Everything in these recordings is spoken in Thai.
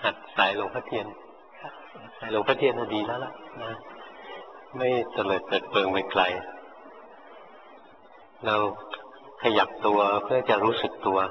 หัดสายหลวงพ่อเทียนสายหลวงพ่อเทียนดีแล้วล่ะนะไม่เตลิดเปิดเปิงไปไกลเราขยับตัวเพื่อจะรู้สึกตัว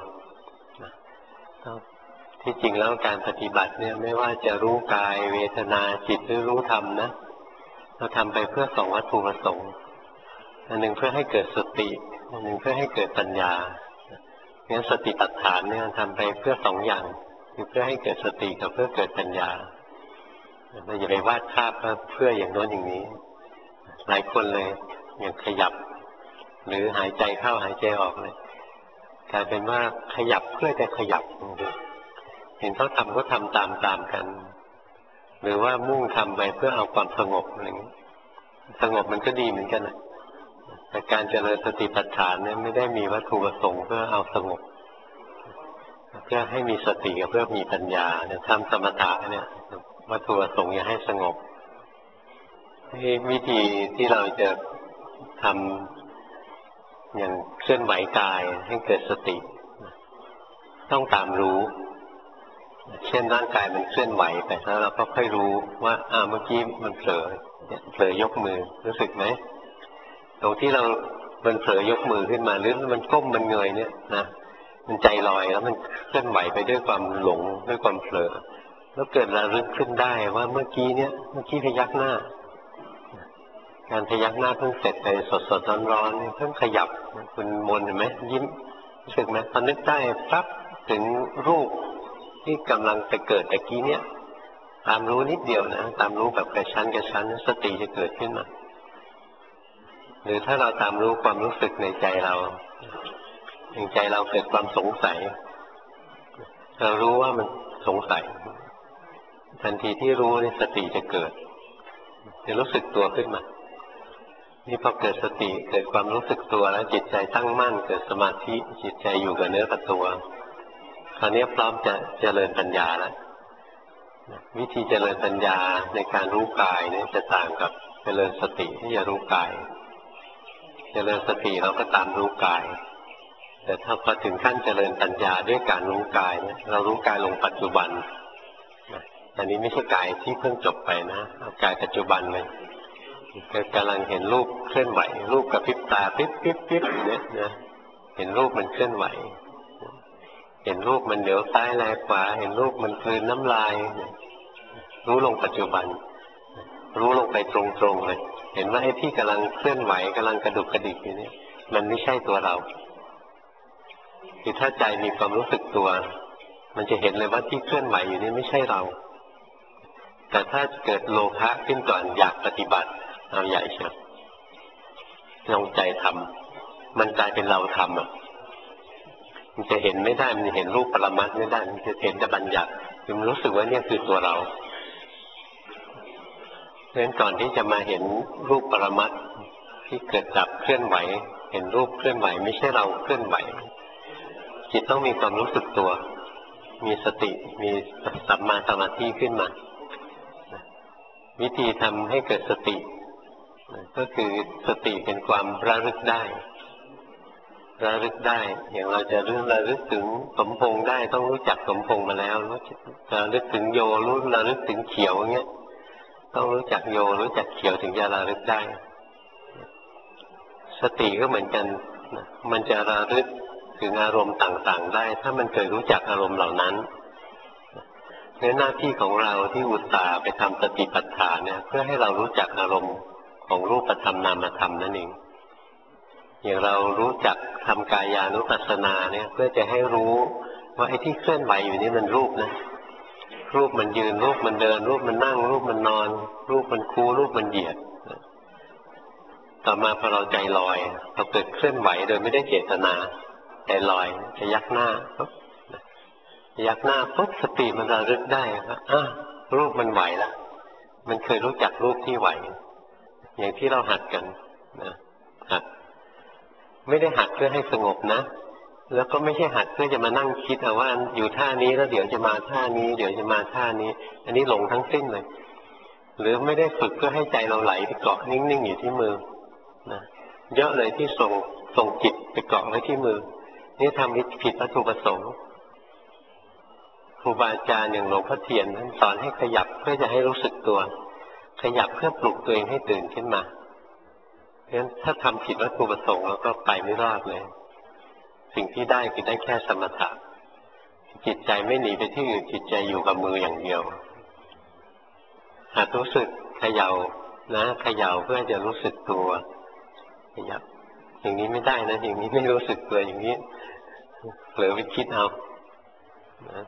ที่จริงแล้วการปฏิบัติเนี่ยไม่ว่าจะรู้กายเวทนาจิตหรือรู้ธรรมนะเราทำไปเพื่อสองวัตถุประสงค์อันหนึ่งเพื่อให้เกิดสติอันหนึ่งเพื่อให้เกิดปัญญางั้นสติปัฏฐานเนี่ยทำไปเพื่อสองอย่างคือเพื่อให้เกิดสติกับเพื่อเกิดปัญญาเราอย่าไปวาดภาพว่าเพื่ออย่างโน้นอย่างนี้หลายคนเลยอย่างขยับหรือหายใจเข้าหายใจออกเลยกลายเป็นว่าขยับเพื่อจะขยับเห็นเขาทำก็ทำตามกันหรือว่ามุ่งทำไปเพื่อเอาความสงบอะไรอย่างนี้สงบมันก็ดีเหมือนกันนะแต่การเจริญสติปัฏฐานเนี่ยไม่ได้มีวัตถุประสงค์เพื่อเอาสงบเพื่อให้มีสติกับเพื่อมีปัญญาเนี่ยทำสมถะเนี่ยวัตถุประสงค์อยากให้สงบวิธีที่เราจะทำอย่างเคลื่อนไหวกายให้เกิดสติต้องตามรู้เช่นร่างกายมันเคลื่อนไหวไปแล้วเราก็ค่อยรู้ว่าเมื่อกี้มันเผลอยกมือรู้สึกไหมตรงที่มันเผลอยกมือขึ้นมาหรือมันก้มมันเงยเนี่ยนะมันใจลอยแล้วมันเคลื่อนไหวไปด้วยความหลงด้วยความเผลอแล้วเกิดระลึกขึ้นได้ว่าเมื่อกี้พยักหน้าการพยักหน้าเพิ่งเสร็จไปสดๆร้อนๆเพิ่งขยับคุณมนเห็นไหมยิ้มรู้สึกไหมพอนึกได้ปั๊บถึงรูปที่กำลังไปเกิดตะกี้เนี่ยตามรู้นิดเดียวนะตามรู้แบบกระชั้นสติจะเกิดขึ้นมาหรือถ้าเราตามรู้ความรู้สึกในใจเราในใจเราเกิดความสงสัยเรารู้ว่ามันสงสัยทันทีที่รู้นี่สติจะเกิดจะรู้สึกตัวขึ้นมานี่พอเกิดสติเกิดความรู้สึกตัวแล้วจิตใจตั้งมั่นเกิดสมาธิจิตใจอยู่กับเนื้อกับตัวคราวนี้พร้อมจะเจริญปัญญาแล้ววิธีเจริญปัญญาในการรู้กายเนี่ยจะต่างกับเจริญสติที่จะรู้กายเจริญสติเราก็ตามรู้กายแต่ถ้าพอถึงขั้นเจริญปัญญาด้วยการรู้กายเนี่ยเรารู้กายลงปัจจุบันอันนี้ไม่ใช่กายที่เพิ่งจบไปนะเอากายปัจจุบันเลยกำลังเห็นรูปเคลื่อนไหวรูปกระพริบตาปิ๊บเนี่ยนะเห็นรูปมันเคลื่อนไหวเห็นรูปมันเหลียวซ้ายแลขวาเห็นรูปมันกลืนน้ำลายรู้ลงปัจจุบันรู้ลงไปตรงๆเลยเห็นว่าไอ้ที่กำลังเคลื่อนไหวกำลังกระดุกกระดิกอยู่นี่มันไม่ใช่ตัวเราคือถ้าใจมีความรู้สึกตัวมันจะเห็นเลยว่าที่เคลื่อนไหวอยู่นี่ไม่ใช่เราแต่ถ้าเกิดโลภะขึ้นก่อนอยากปฏิบัติเอาใหญ่เชียวลงใจทำมันกลายเป็นเราทำมันจะเห็นไม่ได้มันจะเห็นรูปปรมัตถ์ไม่ได้มันจะเห็นแต่บัญญัติคือมันรู้สึกว่าเนี่ยคือตัวเราเพราะฉะนั้นก่อนที่จะมาเห็นรูปปรมัตถ์ที่เกิดดับเคลื่อนไหวเห็นรูปเคลื่อนไหวไม่ใช่เราเคลื่อนไหวจิตต้องมีความรู้สึกตัวมีสติมีสัมมาสมาธิขึ้นมาวิธีทำให้เกิดสติก็คือสติเป็นความระลึกได้อย่างเราจะระลึกถึงสมพงษ์ได้ต้องรู้จักสมพงษ์มาแล้วระลึกถึงโยระลึกถึงเขียวอย่างเงี้ยต้องรู้จักโยรู้จักเขียวถึงจะระลึกได้สติก็เหมือนกันมันจะระลึกถึงอารมณ์ต่างๆได้ถ้ามันเคยรู้จักอารมณ์เหล่านั้นในหน้าที่ของเราที่อุตส่าห์ไปทำสติปัฏฐานเนี่ยเพื่อให้เรารู้จักอารมณ์ของรูปธรรมนามธรรมนั่นเองอย่างเรารู้จักทำกายานุปัสสนาเนี่ยเพื่อจะให้รู้ว่าไอ้ที่เคลื่อนไหวอยู่นี่มันรูปนะรูปมันยืนรูปมันเดินรูปมันนั่งรูปมันนอนรูปมันคู่รูปมันเหยียดต่อมาพอเราใจลอยเราเกิดเคลื่อนไหวโดยไม่ได้เจตนาใจลอยจะยักหน้าปุ๊บสติมันระลึกได้ว่ารูปมันไหวละมันเคยรู้จักรูปที่ไหวอย่างที่เราหัดกันนะหัดไม่ได้หัดเพื่อให้สงบนะแล้วก็ไม่ใช่หัดเพื่อจะมานั่งคิดว่าอยู่ท่านี้แล้วเดี๋ยวจะมาท่านี้เดี๋ยวจะมาท่านี้อันนี้หลงทั้งสิ้นเลยหรือไม่ได้ฝึกเพื่อให้ใจเราไหลไปเกาะนิ่งๆอยู่ที่มือนะเยอะเลยที่ส่งจิตไปเกาะไว้ที่มือนี่ทำผิดวัตถุประสงค์ครูบาอาจารย์อย่างหลวงพ่อเทียนท่านสอนให้ขยับเพื่อจะให้รู้สึกตัวขยับเพื่อปลุกตัวเองให้ตื่นขึ้นมาเพราะฉะนั้นถ้าทำผิดวัตถุประสงค์เราก็ไปไม่รอดเลยสิ่งที่ได้คือได้แค่สมถะจิตใจไม่หนีไปที่อื่นจิตใจอยู่กับมืออย่างเดียวหากรู้สึกเขย่านะเขย่าเพื่อจะรู้สึกตัวขยับอย่างนี้ไม่ได้นะอย่างนี้ไม่รู้สึกตัวอย่างนี้เผลอไปคิดเอานะ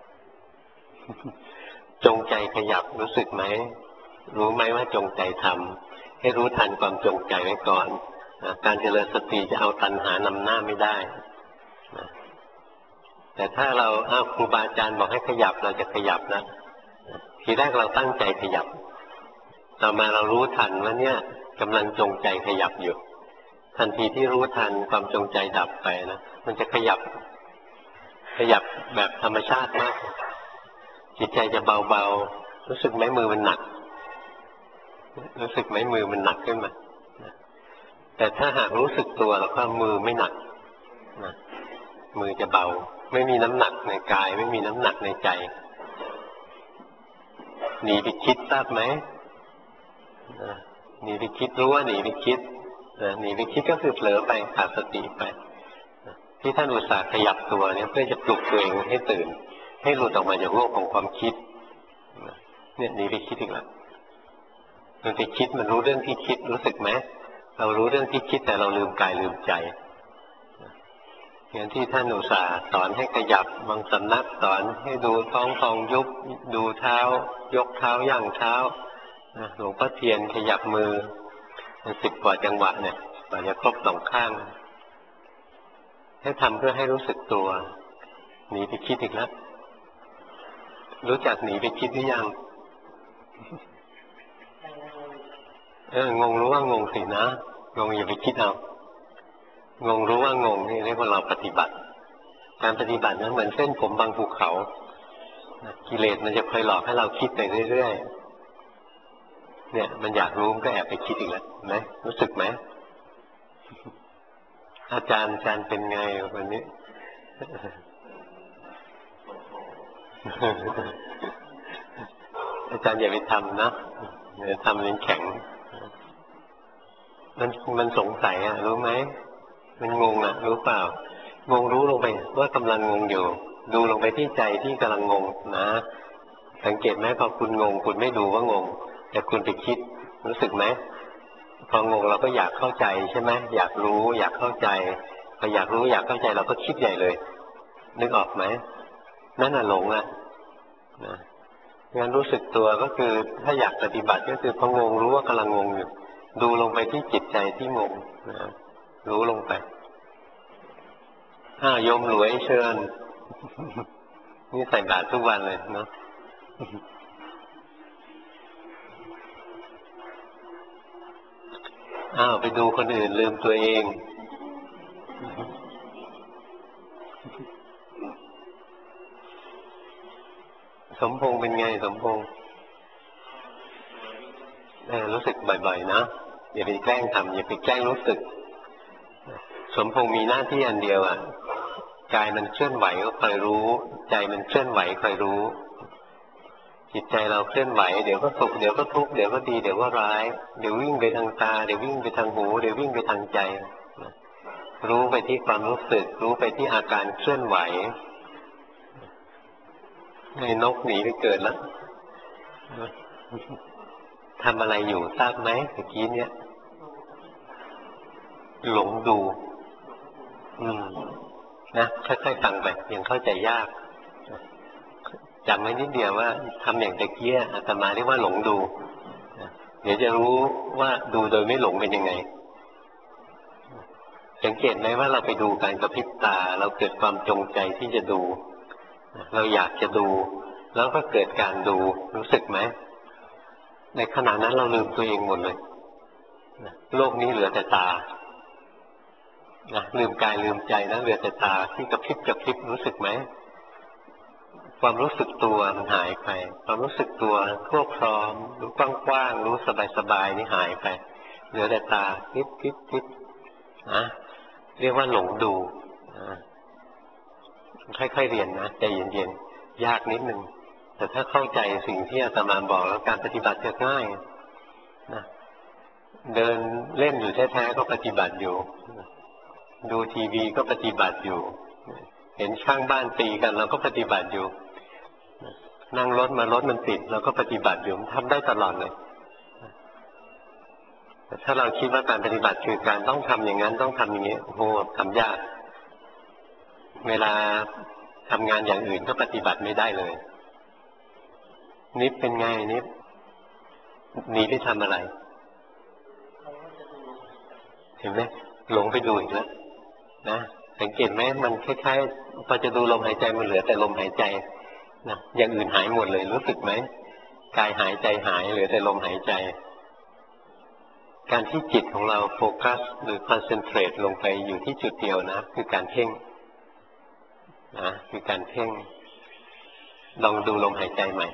จงใจขยับรู้สึกไหมรู้ไหมว่าจงใจทำให้รู้ทันความจงใจไว้ก่อนนะการเจริญสติจะเอาตัณหานำหน้าไม่ได้นะแต่ถ้าเราครูบาอาจารย์บอกให้ขยับเราจะขยับนะทีแรกเราตั้งใจขยับต่อมาเรารู้ทันว่าเนี่ยกำลังจงใจขยับอยู่ทันทีที่รู้ทันความจงใจดับไปนะมันจะขยับแบบธรรมชาติมากจิตใจจะเบาๆรู้สึกไหมมือมันหนักรู้สึกไหมมือมันหนักขึ้นมาแต่ถ้าหากรู้สึกตัวแล้วก็มือไม่หนักนะมือจะเบาไม่มีน้ำหนักในกายไม่มีน้ำหนักในใจหนีไปคิดทราบไหมหนีไปคิดรู้ว่าหนีไปคิดหนีไปคิดก็คือเผลอไปขาดสติไปที่ท่านอุตส่าห์ขยับตัวเนี่ยเพื่อจะปลุกตัวเองให้ตื่นให้หลุดออกมาจากโลกของความคิดเนี่ยหนีไปคิดอีกแล้วมันไปคิดมันรู้เรื่องที่คิดรู้สึกไหมเรารู้เรื่องที่คิดแต่เราลืมกายลืมใจอย่างที่ท่านอุตส่าห์สอนให้ขยับบางสำนักสอนให้ดูท้องฟองยุบดูเท้ายกเท้าย่างเท้าหลวงพ่อเทียนขยับมือ10 กว่าจังหวะเนี่ยกว่าจะครบ2 ข้างให้ทำเพื่อให้รู้สึกตัวหนีไปคิดอีกแล้วรู้จักหนีไปคิดหรือยังงงรู้ว่างงสินะงงอย่าไปคิดเอางงรู้ว่างงนี่เรียกว่าเราปฏิบัติการปฏิบัตินั้นเหมือนเส้นผมบางภูเขากิเลสมันจะคอยหลอกให้เราคิดไปเรื่อยๆเนี่ยมันอยากรู้ก็แอบไปคิดอีกแล้วไหมรู้สึกไหมอาจารย์เป็นไงวันนี้อาจารย์อย่าไปทำนะอย่าทำเล่นแข็งมันสงสัยรู้ไหมมันงงรู้เปล่างงรู้ลงไปว่ากำลังงงอยู่ดูลงไปที่ใจที่กำลังงงนะสังเกตไหมพอคุณงงคุณไม่ดูว่างงแต่คุณไปคิดรู้สึกไหมพองงเราก็อยากเข้าใจใช่ไหมอยากรู้อยากเข้าใจพออยากรู้อยากเข้าใจเราก็คิดใหญ่เลยนึกออกไหมนั่นหลงนะงั้นรู้สึกตัวก็คือถ้าอยากปฏิบัติก็คือพองงรู้ว่ากำลังงงอยู่ดูลงไปที่จิตใจที่งงนะรู้ลงไปโยมหลวยเชิญนี่ใส่บาตรทุกวันเลยเนาะไปดูคนอื่นลืมตัวเองสมพงษ์เป็นไงสมพงษ์รู้สึกบ่อยๆนะอย่าไปแกล้งทำอย่าไปแกล้งรู้สึกสมพงษ์มีหน้าที่อันเดียวกายมันเคลื่อนไหวก็คอยรู้ใจมันเคลื่อนไหวคอยรู้จิตใจเราเคลื่อนไหวเดี๋ยวก็สุขเดี๋ยวก็ทุกข์เดี๋ยวก็ดีเดี๋ยวก็ร้ายเดี๋ยววิ่งไปทางตาเดี๋ยววิ่งไปทางหูเดี๋ยววิ่งไปทางใจรู้ไปที่ความรู้สึกรู้ไปที่อาการเคลื่อนไหวในนกหนีไปเกิดแล้วทำอะไรอยู่ทราบไหมเมื่อกี้เนี่ยหลงดูนะค่อยๆฟังไปยังเข้าใจยากจำไว้นิดเดียวว่าทำอย่างตะเกียอาตมาเรียกว่าหลงดูเดี๋ยวจะรู้ว่าดูโดยไม่หลงเป็นยังไงสังเกตไหมว่าเราไปดูการกระพริบตาเราเกิดความจงใจที่จะดูเราอยากจะดูแล้วก็เกิดการดูรู้สึกไหมในขณะนั้นเราลืมตัวเองหมดเลยโลกนี้เหลือแต่ตาลืมกายลืมใจแล้วเหลือแต่ตาที่กระพริบรู้สึกไหมความรู้สึกตัวมันหายไปความรู้สึกตัวทั่วพร้อมรู้กว้างๆรู้สบายๆนี่หายไปเหลือแต่ตาคิดเรียกว่าหลงดูค่อยๆเรียนนะใจเย็นยากนิดนึงแต่ถ้าเข้าใจสิ่งที่อาตมาบอกแล้วการปฏิบัติจะง่ายนะเดินเล่นอยู่แท้ๆก็ปฏิบัติอยู่ดูทีวีก็ปฏิบัติอยู่เห็นข้างบ้านตีกันเราก็ปฏิบัติอยู่นั่งรถมันติดเราก็ปฏิบัติอยู่ทำได้ตลอดเลยแต่ถ้าเราคิดว่าการปฏิบัติคือการต้องทำอย่างนั้นต้องทำอย่างนี้โอ้โหทำยากเวลาทำงานอย่างอื่นก็ปฏิบัติไม่ได้เลยนิพเป็นไงนิพหนีไปทำอะไรเห็นไหมหลงไปดูอีกแล้วนะสังเกตไหมมันคล้ายๆพอจะดูลมหายใจมันเหลือแต่ลมหายใจนะอย่างอื่นหายหมดเลยรู้สึกไหมกายหายใจหายเหลือแต่ลมหายใจการที่จิตของเราโฟกัสหรือคอนเซนเทรตลงไปอยู่ที่จุดเดียวนะคือการเพ่งนะคือการเพ่งลองดูลมหายใจใหม่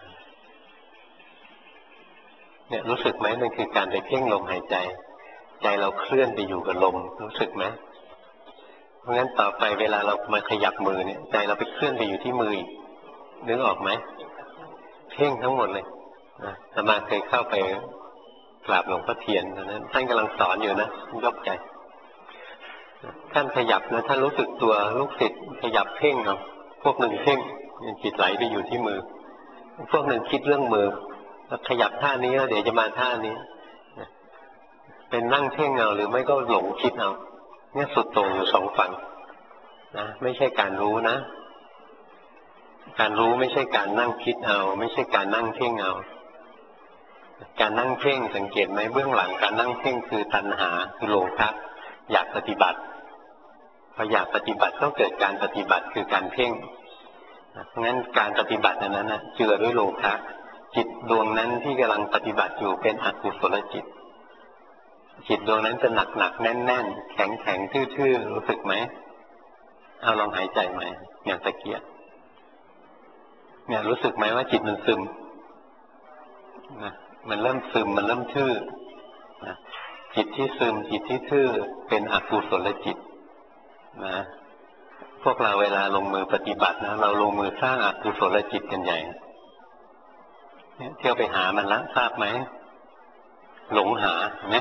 เนี่ยรู้สึกไหมมันคือการไปเพ่งลมหายใจใจเราเคลื่อนไปอยู่กับลมรู้สึกไหมเพราะงั้นต่อไปเวลาเรามาขยับมือเนี่ยใจเราไปเคลื่อนไปอยู่ที่มือนึกออกไหมเพ่งทั้งหมดเลยนะอาตมาเคยเข้าไปกราบหลวงพ่อเทียนตอนนั้นท่านกำลังสอนอยู่นะยกใจท่านขยับนะท่านรู้สึกตัวลูกศิษย์ขยับเพ่งเอาพวกหนึ่งเพ่งจิตไหลไปอยู่ที่มือพวกหนึ่งคิดเรื่องมือขยับท่านี้แล้วเดี๋ยวจะมาท่านี้เป็นนั่งเพ่งเอาหรือไม่ก็หลงคิดเอาเนี่ยสุดโต่งอยู่สองฝั่งนะไม่ใช่การรู้นะการรู้ไม่ใช่การนั่งคิดเอาไม่ใช่การนั่งเพ่งเอาการนั่งเพ่งสังเกตไหมเบื้องหลังการนั่งเพ่งคือตัณหาคือโลภะอยากปฏิบัติพออยากปฏิบัติต้องเกิดการปฏิบัติคือการเพ่งเพราะงั้นการปฏิบัตินั้นนะเจือด้วยโลภะจิตดวงนั้นที่กำลังปฏิบัติอยู่เป็นอกุศลจิตจิตดวงนั้นจะหนักแน่นแข็งทื่อๆรู้สึกไหมเอาลองหายใจใหม่อย่างตะเกียบเนี่ยรู้สึกไหมว่าจิตมันซึมนะมันเริ่มซึมมันเริ่มทื่อนะจิตที่ซึมจิตที่ทื่อเป็นอกุศลจิตนะพวกเราเวลาลงมือปฏิบัตินะเราลงมือสร้างอกุศลจิตกันใหญ่เที่ยวไปหามันละทราบไหมหลงหาไหม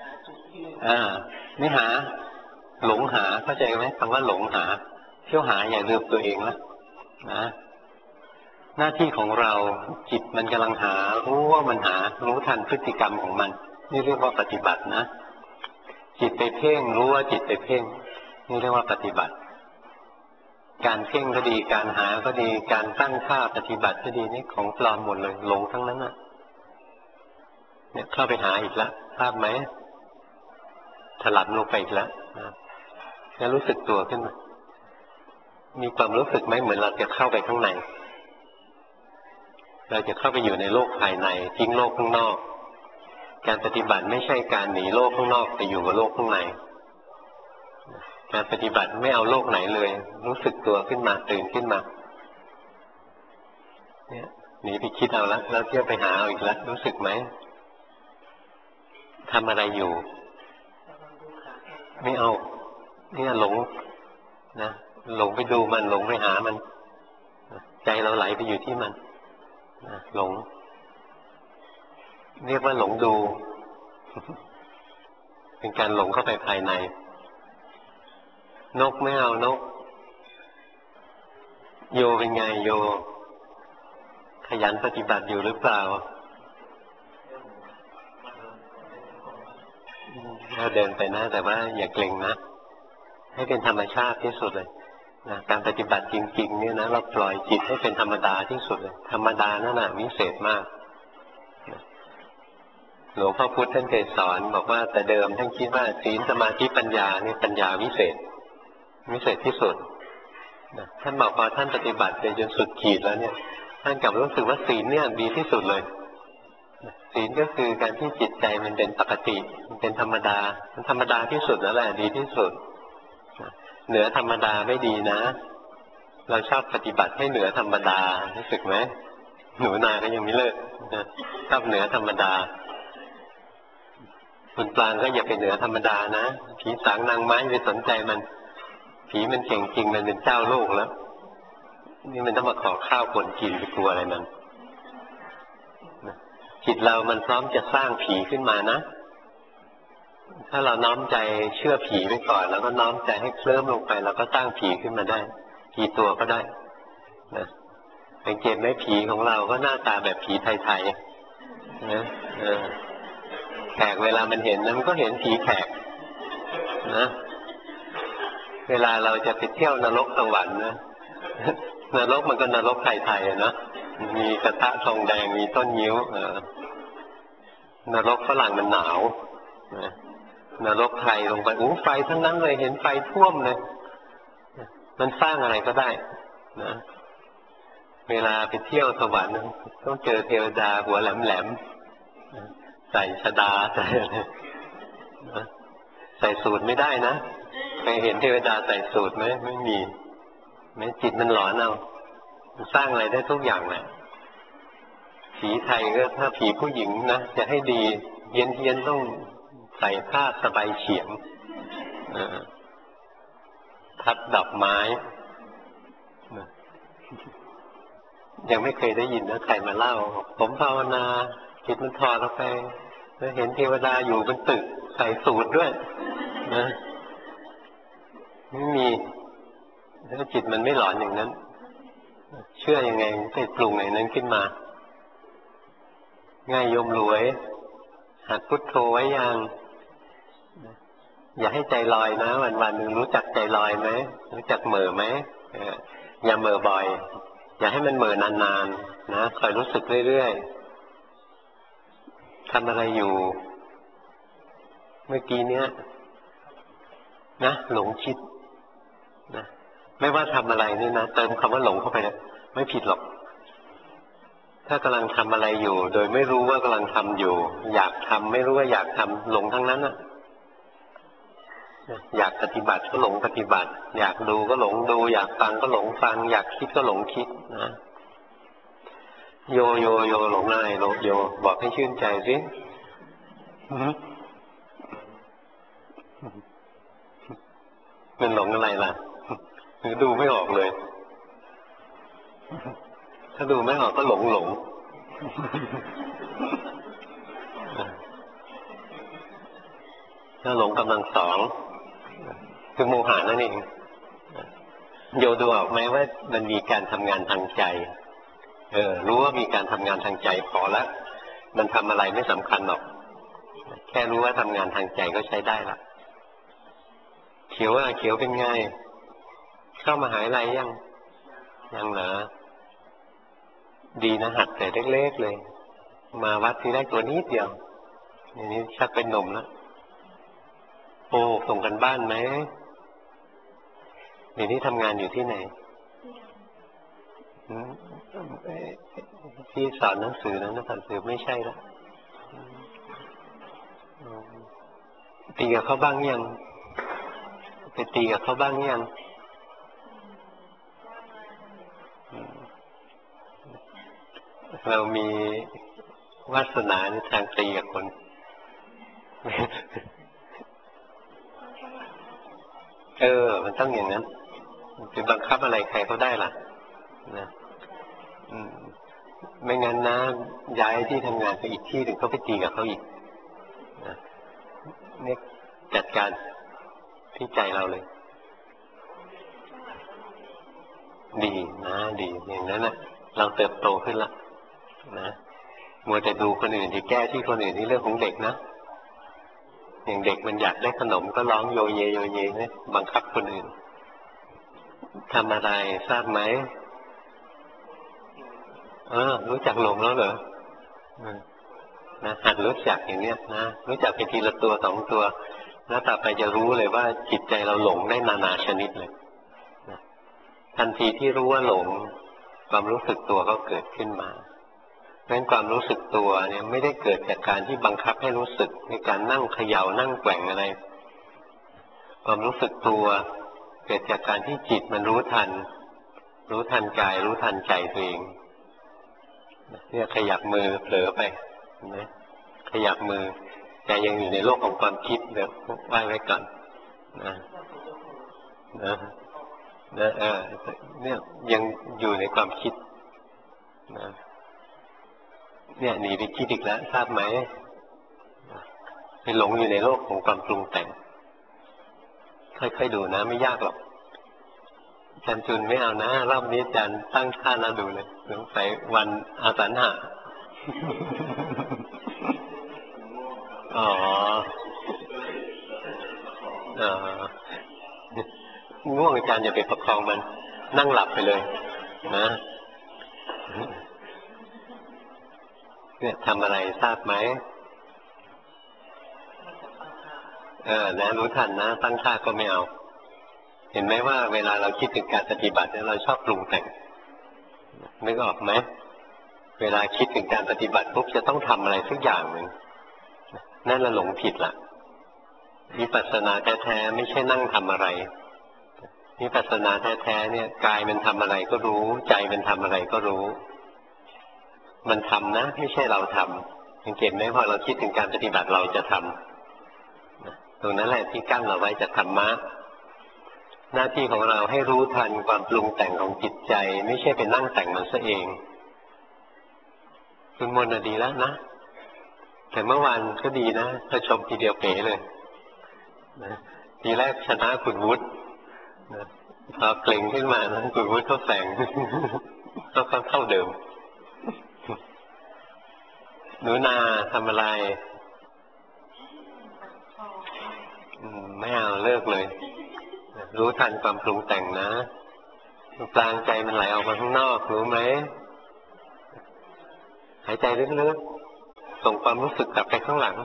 ไม่หาหลงหาเข้าใจไหมคำว่าหลงหาเที่ยวหาอย่าลืมตัวเองละนะหน้าที่ของเราจิตมันกำลังหารู้ว่ามันหารู้ทันพฤติกรรมของมันนี่เรียกว่าปฏิบัตินะจิตไปเพ่งรู้ว่าจิตไปเพ่งนี่เรียกว่าปฏิบัติการเพ่งก็ดีการหาก็ดีการตั้งท่าปฏิบัติก็ดีนี่ของปลอมหมดเลยหลงทั้งนั้นน่ะเนี่ยเข้าไปหาอีกแล้วทราบไหมถลำลงไปอีกแล้วแล้วรู้สึกตัวขึ้นมามีความรู้สึกไหมเหมือนเราจะเข้าไปข้างในเราจะเข้าไปอยู่ในโลกภายในทิ้งโลกข้างนอกการปฏิบัติไม่ใช่การหนีโลกข้างนอกไปอยู่กับโลกข้างในการปฏิบัติไม่เอาโลกไหนเลยรู้สึกตัวขึ้นมาตื่นขึ้นมาเนี่ยหนีไปคิดเอาละแล้วเที่ยวไปหาเอาอีกแล้วรู้สึกไหมทำอะไรอยู่ไม่เอาเนี่ยหลงนะหลงไปดูมันหลงไปหามันใจเราไหลไปอยู่ที่มันหลงเรียกว่าหลงดูเป็นการหลงเข้าไปภายในนกไม่เอานกโยเป็นไงโยขยันปฏิบัติอยู่หรือเปล่าเราเดินไปนะแต่ว่าอย่าเกร็งนะให้เป็นธรรมชาติที่สุดเลยนะการปฏิบัติจริงๆเนี่ยนะเราปล่อยจิตให้เป็นธรรมดาที่สุดเลยธรรมดานั่นแหละวิเศษมากหลวงพ่อพุธท่านเคยสอนบอกว่าแต่เดิมท่านคิดว่าศีลสมาธิปัญญานี่ปัญญาวิเศษที่สุดท่านบอกพอท่านปฏิบัติไปจนสุดขีดแล้วเนี่ยท่านกลับรู้สึกว่าศีลเนี่ยดีที่สุดเลยศีลก็คือการที่จิตใจมันเป็นปกติมันเป็นธรรมดามันธรรมดาที่สุดแล้วแหละดีที่สุดเหนือธรรมดาไม่ดีนะเราชอบปฏิบัติให้เหนือธรรมดารู้สึกไหมหนูนาก็ยังไม่เลิกชอบเหนือธรรมดาคุณปลางก็อย่าไปเหนือธรรมดานะผีสางนางไม้ไปสนใจมันผีมันเก่งจริงมันเป็นเจ้าโลกแล้วนี่มันต้องมาขอข้าวคนกินไปกลัวอะไรมันจิตเรามันพร้อมจะสร้างผีขึ้นมานะถ้าเราน้อมใจเชื่อผีไปก่อนแล้วก็น้อมใจให้เคลิ้มลงไปเราก็สร้างผีขึ้นมาได้กี่ตัวก็ได้นะสังเกตไหมผีของเราก็หน้าตาแบบผีไทยๆนะแขกเวลามันเห็นนะมันก็เห็นผีแขกนะเวลาเราจะไปเที่ยวนรกสวรรค์นะนรกมันก็นรกไทยๆนะมีกระทะทองแดงมีต้นยิ้วนรกฝรั่งมันหนาวนะนรกไทยลงไปไฟทั้งนั้นเลยเห็นไฟท่วมเลยมันสร้างอะไรก็ได้นะเวลาไปเที่ยวสวรรค์ต้องเจอเทวดาหัวแหลมๆใส่ชดาใส่สูทไม่ได้นะเคยเห็นเทวดาใส่สูทไหมไม่มีแม้จิตมันหลอนเอาสร้างอะไรได้ทุกอย่างแหละผีไทยก็ถ้าผีผู้หญิงนะจะให้ดีเฮี้ยนต้องใส่ผ้าสบายเฉียงทัดดอกไม้ยังไม่เคยได้ยินนะใครมาเล่าผมภาวนาจิตมันถอดออกไปแล้วเห็นเทวดาอยู่บนตึกใส่สูทด้วยนะไม่มีแล้วจิตมันไม่หลอนอย่างนั้นเชื่อยังไงไปปรุงอย่างนั้นขึ้นมาง่ายโยมรวยหัดพุทโธไว้ยังอย่าให้ใจลอยนะวันๆหนึ่งรู้จักใจลอยไหมรู้จักเหม่อไหมอย่าเหม่อบ่อยอย่าให้มันเหม่อนานๆนะคอยรู้สึกเรื่อยๆทำอะไรอยู่เมื่อกี้เนี้ยนะหลงคิดนะไม่ว่าทำอะไรนี่นะเติมคำว่าหลงเข้าไปเลยไม่ผิดหรอกถ้ากำลังทำอะไรอยู่โดยไม่รู้ว่ากำลังทำอยู่อยากทำไม่รู้ว่าอยากทำหลงทั้งนั้นน่ะอยากปฏิบัติก็หลงปฏิบัติอยากดูก็หลงดูอยากฟังก็หลงฟังอยากคิดก็หลงคิดนะโยหลงอะไรโยบอกให้ชื่นใจสิมันหลงอะไรล่ะดูไม่ออกเลยถ้าดูไม่ออกก็หลงถ้าหลงกำลังสองคือโมหะนั่นเองโยดูออกไหมว่ามันมีการทำงานทางใจรู้ว่ามีการทำงานทางใจพอแล้วมันทำอะไรไม่สำคัญหรอกแค่รู้ว่าทำงานทางใจก็ใช้ได้ละเขียวเป็นไงเข้ามหาวิทยาลัยยังเหรอดีนะหัดแต่เล็กๆเลยมาวัดที่ได้ตัวนิดเดียวอย่างนี้ชักเป็นหนุ่มแล้วโอ้ส่งกันบ้านไหมเดี๋ยวนี้ทำงานอยู่ที่ไหนที่สอนหนังสือนะสอนหนังสือไม่ใช่ละตีกับเขาบ้างยังไปตีกับเขาบ้างยังเรามีวาสนาในทางตีกับคนมันต้องอย่างนั้นจะบังคับอะไรใครเขาได้ล่ะนะไม่งั้นนะย้ายที่ทำงานไปอีกที่หนึ่งเขาไปตีกับเขาอีกนะนี่จัดการที่ใจเราเลยดีนะดีอย่างนั้นนะเราเติบโตขึ้นละนะมัวแต่ดูคนอื่นที่แก้ที่คนอื่นนี่เรื่องของเด็กนะอย่างเด็กมันอยากได้ขนมก็ร้องโยเยนะบังคับคนอื่นทำอะไรทราบไหมรู้จักหลงแล้วเหรอนะหัดรู้จักอย่างเนี้ยนะรู้จักไปทีละตัวสองตัวแล้วต่อไปจะรู้เลยว่าจิตใจเราหลงได้นานาชนิดเลยนะทันทีที่รู้ว่าหลงความรู้สึกตัวก็เกิดขึ้นมาเพราะฉะนั้นความรู้สึกตัวเนี่ยไม่ได้เกิดจากการที่บังคับให้รู้สึกในการนั่งเขย่านั่งแกว่งอะไรความรู้สึกตัวเกิดจากการที่จิตมันรู้ทันกายรู้ทันใจตัวเองเนี่ยขยับมือเผลอไปนะขยับมือแต่ยังอยู่ในโลกของความคิดเดี๋ยวว่างไว้ก่อนนะนะเนี่ยยังอยู่ในความคิดนะเนี่ยหนีไปคิดอีกแล้วทราบไหมไปหลงอยู่ในโลกของความปรุงแต่งค่อยๆดูนะไม่ยากหรอกอาจารย์จุนไม่เอานะรอบนี้อาจารย์ตั้งท่านะดูเลยสงสัยวันอาสาฬหะอ๋อง่วงอาจารย์อย่าไปประคองมันนั่งหลับไปเลยนะเนี่ยทำอะไรทราบไหมนะรู้ทันนะตั้งท่าก็ไม่เอาเห็นไหมว่าเวลาเราคิดถึงการปฏิบัติเนี่ยเราชอบปรุงแต่งนึกออกไหมเวลาคิดถึงการปฏิบัติปุ๊บจะต้องทำอะไรสักอย่างหนึ่งนั่นเราหลงผิดละวิปัสสนาแท้ๆไม่ใช่นั่งทำอะไรวิปัสสนาแท้ๆเนี่ยกายมันทำอะไรก็รู้ใจมันทำอะไรก็รู้มันทำนะไม่ใช่เราทำสังเกตไหมพอเราคิดถึงการปฏิบัติเราจะทำตรงนั้นแหละที่กั้นเราไว้จากธรรมะหน้าที่ของเราให้รู้ทันความปรุงแต่งของจิตใจไม่ใช่ไปนั่งแต่งมันซะเองคุณมนต์ดีแล้วนะแต่เมื่อวานก็ดีนะพอชมทีเดียวเป๋เลยนะทีแรกชนะคุณวุฒิพอเกรงขึ้นมานะคุณวุฒิเขาแสงก็เท่าเดิมหนูนาทำอะไรไม่เอาเลิกเลยรู้ทันความปรุงแต่งนะกลางใจมันไหลออกมาข้างนอกรู้ไหมหายใจลึกๆส่งความรู้สึกกลับไปข้างหลัง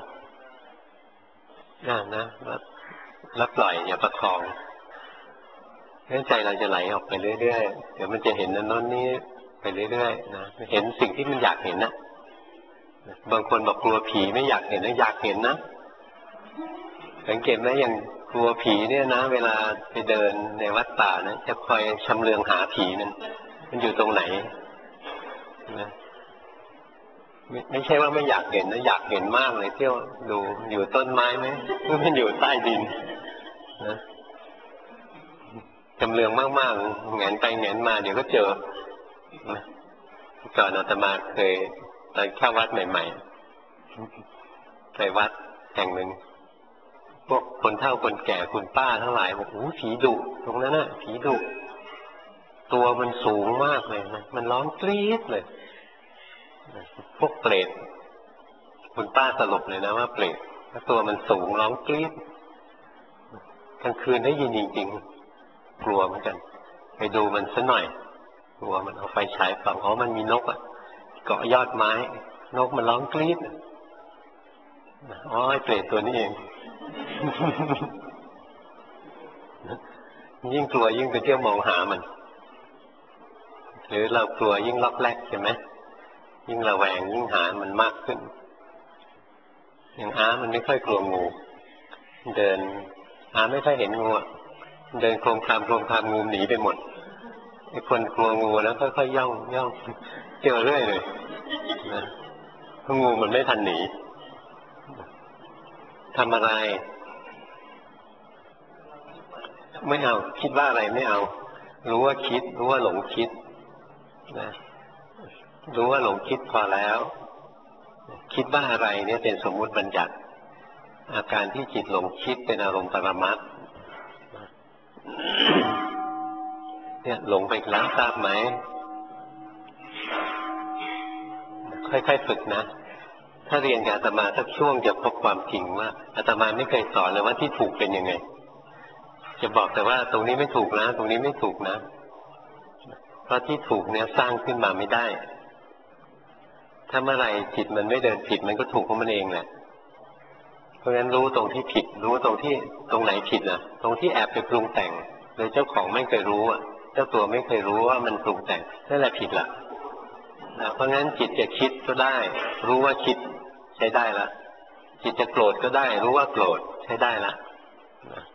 นะแล้วปล่อยอย่าประคองใจเราจะไหลออกไปเรื่อยๆเดี๋ยวมันจะเห็นนั่นโน้นนี่ไปเรื่อยๆนะเห็นสิ่งที่มันอยากเห็นนะบางคนบอกกลัวผีไม่อยากเห็นนะอยากเห็นนะสังเกตไหมอย่างกลัวผีเนี่ยนะเวลาไปเดินในวัดป่านะจะคอยชำเลืองหาผีมันอยู่ตรงไหนนะไม่ใช่ว่าไม่อยากเห็นนะอยากเห็นมากเลยเที่ยวดูอยู่ต้นไม้ไหมมันอยู่ใต้ดินนะชำเลืองมากๆแงนไปแงนมาเดี๋ยวก็เจอก่อนอาตมาเคยตอนเข้าวัดใหม่ๆไปวัดแห่งหนึ่งพวกคนเฒ่าคนแก่คุณป้าทั้งหลายบอกโอ้ผีดุตรงนั้นน่ะผีดุตัวมันสูงมากเลยนะมันร้องกรี๊ดเลยพวกเปรตคุณป้าสรุปเลยนะว่าเปรตตัวมันสูงร้องกรี๊ดกลางคืนได้ยินจริงๆกลัวเหมือนกันไปดูมันซะหน่อยกลัวมันเอาไฟฉายส่องมันมีนกเกาะยอดไม้นกมันร้องกรี๊ดไอ้เปรตตัวนี้เองยิ่งกลัวยิ่งไปเที่ยวมองหามันหรือเรากลัวยิ่งล็อกแรกใช่ไหมยิ่งระแวงยิ่งหามันมากขึ้นอย่างมันไม่ค่อยกลัวงูเดินไม่ค่อยเห็นงูเดินโคลมคลามงูหนีไปหมดไอ้คนกลัวงูแล้วค่อยๆย่องเจอเรื่อยเลยนะเพราะงูมันไม่ทันหนีทำอะไรไม่เอาคิดว่าอะไรไม่เอารู้ว่าคิดรู้ว่าหลงคิดนะรู้ว่าหลงคิดพอแล้วคิดว่าอะไรเนี่ยเป็นสมมุติบัญญัติอาการที่จิตหลงคิดเป็นอารมณ์ปรมัตถ์เนี่ยหลงไปแล้วทราบไหมค่อยๆฝึกนะถ้าเรียนกับอาตมาสักช่วงจะพบความจริงว่าอาตมาไม่เคยสอนเลยว่าที่ถูกเป็นยังไงจะบอกแต่ว่าตรงนี้ไม่ถูกนะตรงนี้ไม่ถูกนะเพราะที่ถูกเนี่ยสร้างขึ้นมาไม่ได้ถ้าเมื่อไหร่จิตมันไม่เดินผิดมันก็ถูกของมันเองแหละเพราะฉะนั้นรู้ตรงที่ผิดรู้ตรงไหนผิดนะตรงที่แอบไปปรุงแต่งโดยเจ้าของไม่เคยรู้เจ้าตัวไม่เคยรู้ว่ามันปรุงแต่งนั่นแหละผิดละเพราะงั้นจิตจะคิดก็ได้รู้ว่าคิดใช้ได้ละจิตจะโกรธก็ได้รู้ว่าโกรธใช้ได้ละ